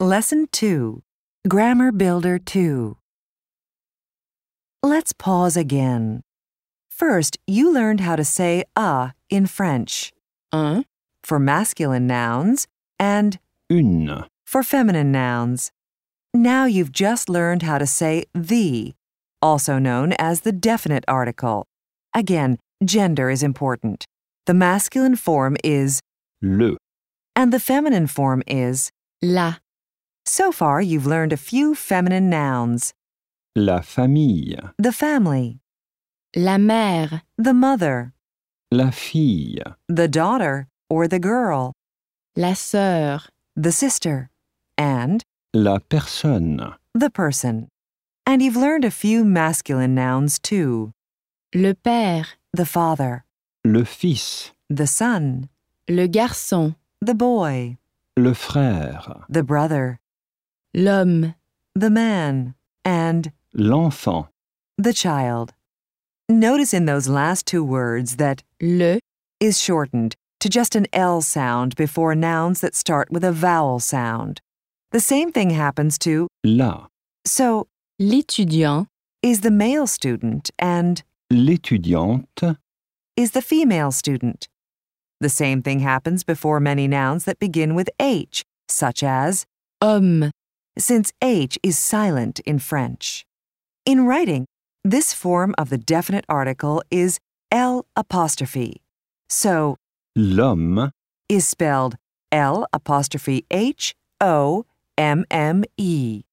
Lesson 2. Grammar Builder 2. Let's pause again. First, you learned how to say in French Un, for masculine nouns and Une, for feminine nouns. Now you've just learned how to say the, also known as the definite article. Again, gender is important. The masculine form is le, and the feminine form is. la, So far, you've learned a few feminine nouns. la famille, The family, la mère, the mother, la fille, the daughter or the girl, la sœur, the sister, and la personne, the person. And you've learned a few masculine nouns too. le père, The father, le fils, the son, le garçon, the boy, le frère, the brother, l'homme, the man, and l'enfant. the child. Notice in those last two words that le, is shortened to just an L sound before nouns that start with a vowel sound. The same thing happens to La, so l'étudiant, is the male student and l'étudiante, is the female student. The same thing happens before many nouns that begin with H, such as homme, since H is silent in French. In writing, this form of the definite article is L'. So, l'homme, is spelled L'Homme.